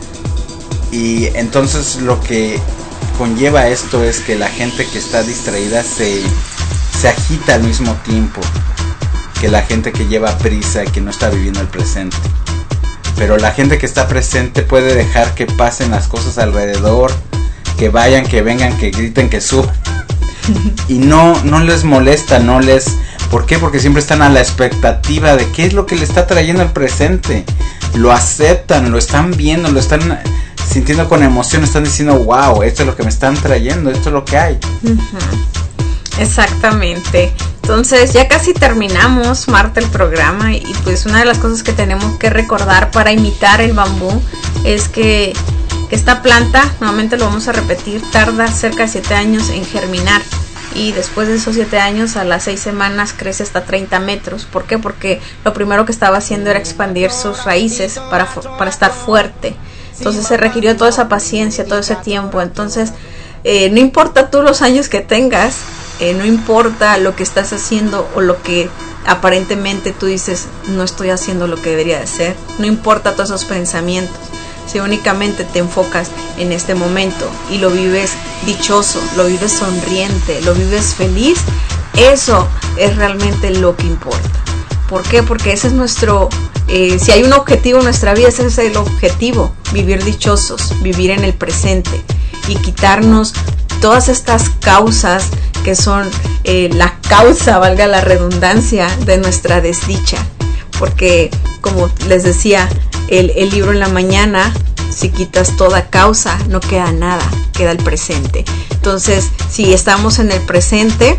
y entonces lo que conlleva esto es que la gente que está distraída se, se agita al mismo tiempo que la gente que lleva prisa, que no está viviendo el presente. Pero la gente que está presente puede dejar que pasen las cosas alrededor, que vayan, que vengan, que griten, que suban, y no, no les molesta, no les... ¿Por qué? Porque siempre están a la expectativa de qué es lo que le está trayendo el presente. Lo aceptan, lo están viendo, lo están sintiendo con emoción, están diciendo, wow, esto es lo que me están trayendo, esto es lo que hay. Uh-huh. Exactamente. Entonces ya casi terminamos, Marta, el programa, y pues una de las cosas que tenemos que recordar para imitar el bambú es que, que esta planta, nuevamente lo vamos a repetir, tarda cerca de siete años en germinar. y después de esos siete años, a las seis semanas crece hasta treinta metros. ¿Por qué? Porque lo primero que estaba haciendo era expandir sus raíces para, para estar fuerte. Entonces se requirió toda esa paciencia, todo ese tiempo. Entonces eh, no importa tú los años que tengas, eh, no importa lo que estás haciendo o lo que aparentemente tú dices, no estoy haciendo lo que debería de hacer, no importa todos esos pensamientos. Si únicamente te enfocas en este momento y lo vives dichoso, lo vives sonriente, lo vives feliz, eso es realmente lo que importa. ¿Por qué? Porque ese es nuestro, eh, si hay un objetivo en nuestra vida, ese es el objetivo, vivir dichosos, vivir en el presente y quitarnos todas estas causas que son eh, la causa, valga la redundancia, de nuestra desdicha. Porque, como les decía, el, el libro en la mañana, si quitas toda causa, no queda nada, queda el presente. Entonces, si estamos en el presente,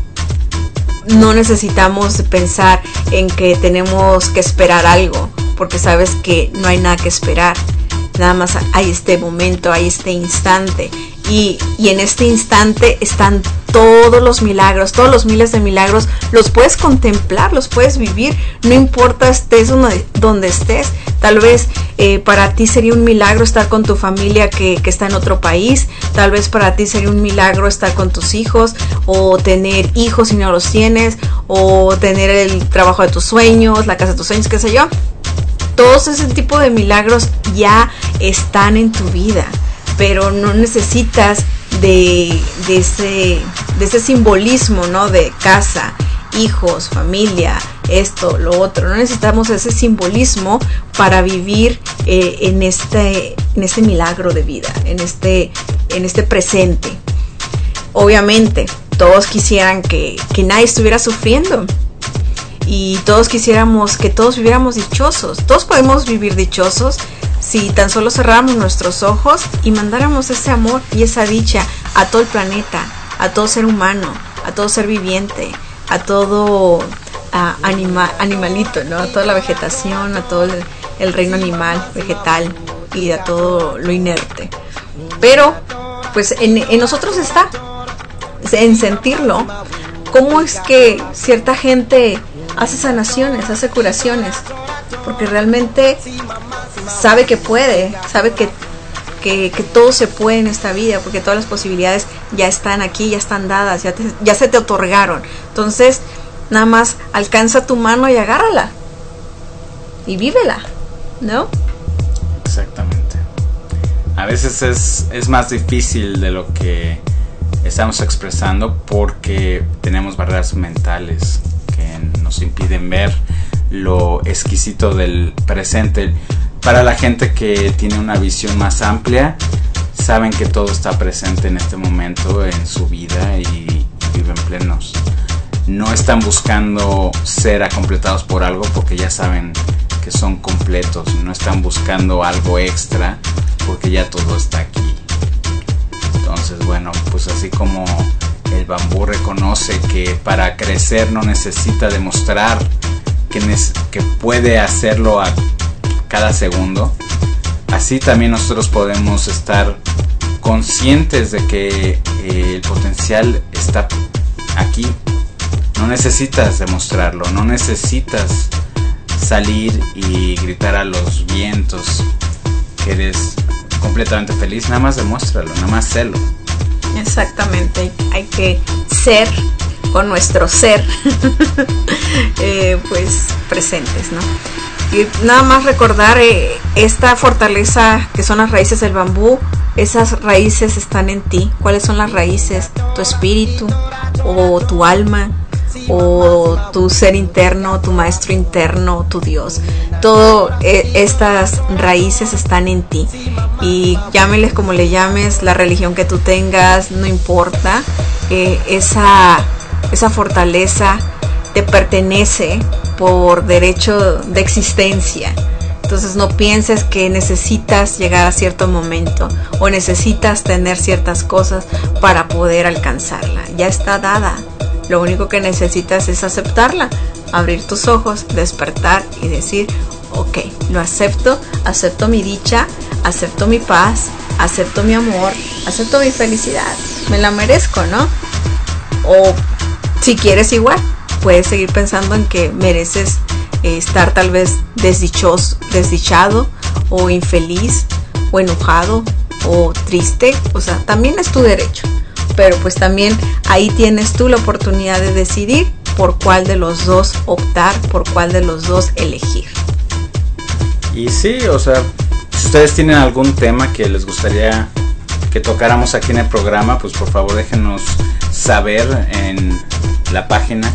no necesitamos pensar en que tenemos que esperar algo, porque sabes que no hay nada que esperar. Nada más hay este momento, hay este instante. Y, y en este instante están todos los milagros, todos los miles de milagros, los puedes contemplar, los puedes vivir, no importa estés donde, donde estés. Tal vez eh, para ti sería un milagro estar con tu familia que, que está en otro país, tal vez para ti sería un milagro estar con tus hijos, o tener hijos si no los tienes, o tener el trabajo de tus sueños, la casa de tus sueños, qué sé yo. Todos ese tipo de milagros ya están en tu vida, pero no necesitas de, de, ese, de ese simbolismo, ¿no? De casa, hijos, familia, esto, lo otro. No necesitamos ese simbolismo para vivir eh, en, este, en este milagro de vida, en este, en este presente. Obviamente, todos quisieran que, que nadie estuviera sufriendo. Y todos quisiéramos que todos viviéramos dichosos. Todos podemos vivir dichosos si tan solo cerráramos nuestros ojos y mandáramos ese amor y esa dicha a todo el planeta, a todo ser humano, a todo ser viviente, a todo a anima, animalito, ¿no? A toda la vegetación, a todo el, el reino animal, vegetal y a todo lo inerte. Pero, pues en, en nosotros está, en sentirlo. ¿Cómo es que cierta gente hace sanaciones, hace curaciones? Porque realmente sabe que puede, sabe que, que, que todo se puede en esta vida, porque todas las posibilidades ya están aquí, ya están dadas, ya, te, ya se te otorgaron. Entonces, nada más alcanza tu mano y agárrala y vívela, ¿no? Exactamente. A veces es, es más difícil de lo que estamos expresando porque tenemos barreras mentales que nos impiden ver lo exquisito del presente. Para la gente que tiene una visión más amplia, saben que todo está presente en este momento en su vida y, y viven plenos. No están buscando ser acompletados por algo porque ya saben que son completos. No están buscando algo extra porque ya todo está aquí. Entonces, bueno, pues así como el bambú reconoce que para crecer no necesita demostrar que, ne- que puede hacerlo a cada segundo, así también nosotros podemos estar conscientes de que eh, el potencial está aquí. No necesitas demostrarlo, no necesitas salir y gritar a los vientos que eres completamente feliz, nada más demuéstralo, nada más sélo. Exactamente, hay que ser con nuestro ser eh, pues presentes, ¿no? Y nada más recordar eh, esta fortaleza que son las raíces del bambú. Esas raíces están en ti. ¿Cuáles son las raíces? Tu espíritu o tu alma o tu ser interno, tu maestro interno, tu Dios. Todo eh, estas raíces están en ti y llámeles como le llames, la religión que tú tengas, no importa. Eh, esa, esa fortaleza te pertenece por derecho de existencia. Entonces no pienses que necesitas llegar a cierto momento o necesitas tener ciertas cosas para poder alcanzarla. Ya está dada. Lo único que necesitas es aceptarla, abrir tus ojos, despertar y decir, ok, lo acepto, acepto mi dicha, acepto mi paz, acepto mi amor, acepto mi felicidad. Me la merezco, ¿no? O si quieres igual, puedes seguir pensando en que mereces eh, estar tal vez desdichoso, desdichado o infeliz o enojado o triste. O sea, también es tu derecho, pero pues también ahí tienes tú la oportunidad de decidir por cuál de los dos optar, por cuál de los dos elegir. Y sí, o sea, si ustedes tienen algún tema que les gustaría que tocáramos aquí en el programa, pues por favor déjenos saber en la página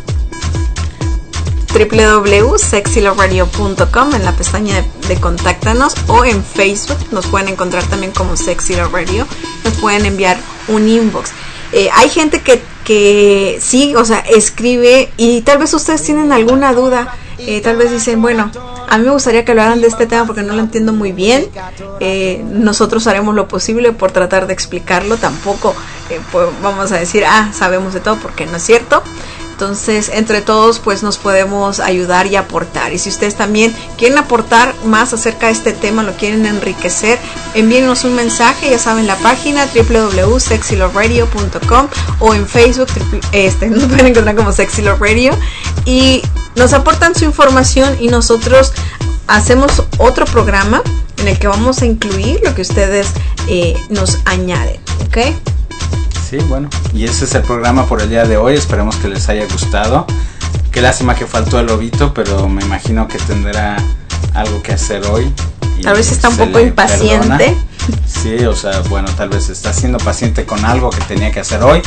doble u doble u doble u punto sexy love radio punto com, en la pestaña de, de contáctanos, o en Facebook nos pueden encontrar también como Sexy Love Radio. Nos pueden enviar un inbox. Eh, hay gente que, que sí, o sea, escribe y tal vez ustedes tienen alguna duda. Eh, tal vez dicen, bueno, a mí me gustaría que hablaran de este tema porque no lo entiendo muy bien. Eh, nosotros haremos lo posible por tratar de explicarlo. Tampoco eh, pues vamos a decir, ah, sabemos de todo, porque no es cierto. Entonces, entre todos, pues nos podemos ayudar y aportar. Y si ustedes también quieren aportar más acerca de este tema, lo quieren enriquecer, envíenos un mensaje, ya saben, la página doble u doble u doble u punto sexy love radio punto com, o en Facebook, este, nos pueden encontrar como Sexy Love Radio, y nos aportan su información y nosotros hacemos otro programa en el que vamos a incluir lo que ustedes eh, nos añaden, ¿ok? Sí, bueno, y ese es el programa por el día de hoy. Esperemos que les haya gustado. Qué lástima que faltó el lobito, pero me imagino que tendrá algo que hacer hoy. Tal vez está un poco impaciente. Perdona. Sí, o sea, bueno, tal vez está siendo paciente con algo que tenía que hacer hoy.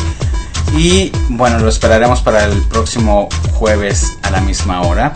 Y bueno, lo esperaremos para el próximo jueves a la misma hora.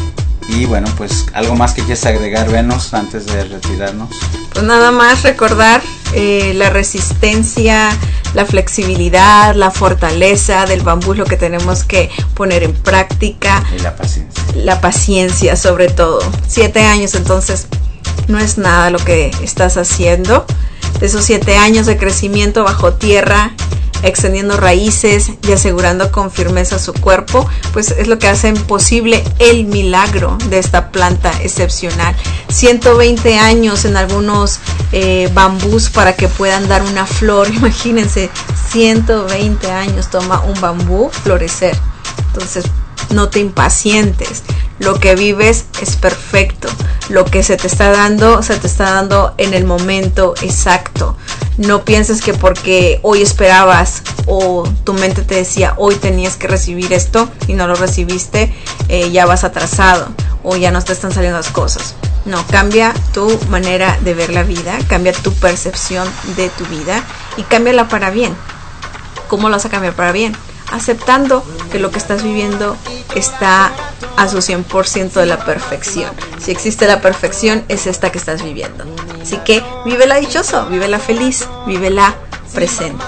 Y bueno, pues algo más que quieras agregar, Venus, antes de retirarnos. Pues nada más recordar eh, la resistencia, la flexibilidad, la fortaleza del bambú, lo que tenemos que poner en práctica. Y la paciencia. La paciencia sobre todo. Siete años, entonces no es nada lo que estás haciendo. De esos siete años de crecimiento bajo tierra, extendiendo raíces y asegurando con firmeza su cuerpo, pues es lo que hace posible el milagro de esta planta excepcional. ciento veinte años en algunos eh, bambús para que puedan dar una flor. Imagínense, ciento veinte años toma un bambú florecer. Entonces, no te impacientes. Lo que vives es perfecto. Lo que se te está dando, se te está dando en el momento exacto. No pienses que porque hoy esperabas o tu mente te decía hoy tenías que recibir esto y no lo recibiste, eh, ya vas atrasado o ya no te están saliendo las cosas. No, cambia tu manera de ver la vida, cambia tu percepción de tu vida y cámbiala para bien. ¿Cómo lo vas a cambiar para bien? Aceptando que lo que estás viviendo está a su cien por ciento de la perfección. Si existe la perfección, es esta que estás viviendo. Así que vívela dichoso, vívela feliz, vívela presente.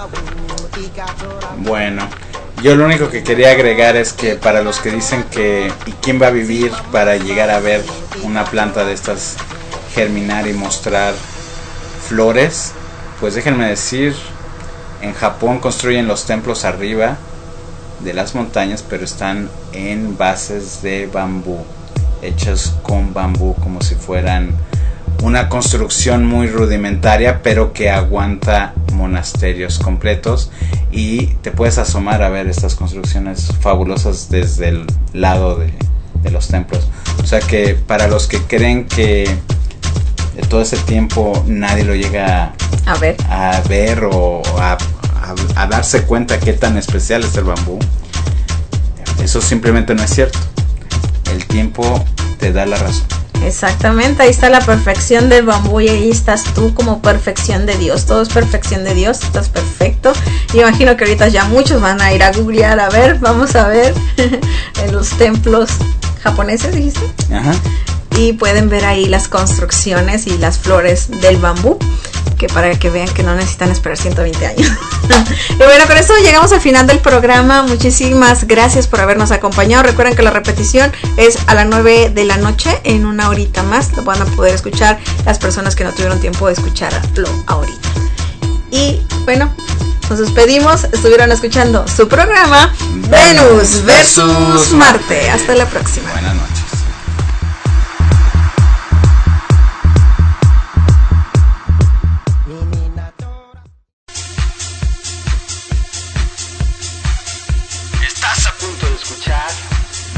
Bueno, yo lo único que quería agregar es que para los que dicen que ¿y quién va a vivir para llegar a ver una planta de estas germinar y mostrar flores? Pues déjenme decir, en Japón construyen los templos arriba de las montañas, pero están en bases de bambú, hechas con bambú, como si fueran una construcción muy rudimentaria, pero que aguanta monasterios completos, y te puedes asomar a ver estas construcciones fabulosas desde el lado de, de los templos. O sea que para los que creen que de todo ese tiempo nadie lo llega a ver, a ver o a, a, a darse cuenta qué tan especial es el bambú, eso simplemente no es cierto. El tiempo te da la razón. Exactamente, ahí está la perfección del bambú y ahí estás tú como perfección de Dios. Todo es perfección de Dios, estás perfecto. Y imagino que ahorita ya muchos van a ir a googlear, a ver, vamos a ver en los templos japoneses, dijiste. Ajá. Y pueden ver ahí las construcciones y las flores del bambú, que para que vean que no necesitan esperar ciento veinte años. Y bueno, con esto llegamos al final del programa. Muchísimas gracias por habernos acompañado. Recuerden que la repetición es a las nueve de la noche, en una horita más. Lo van a poder escuchar las personas que no tuvieron tiempo de escucharlo ahorita. Y bueno, nos despedimos. Estuvieron escuchando su programa Venus versus Marte. Hasta la próxima. Buenas noches.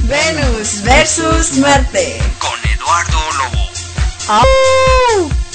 Venus versus Marte. Con Eduardo Lobo. ¡Au!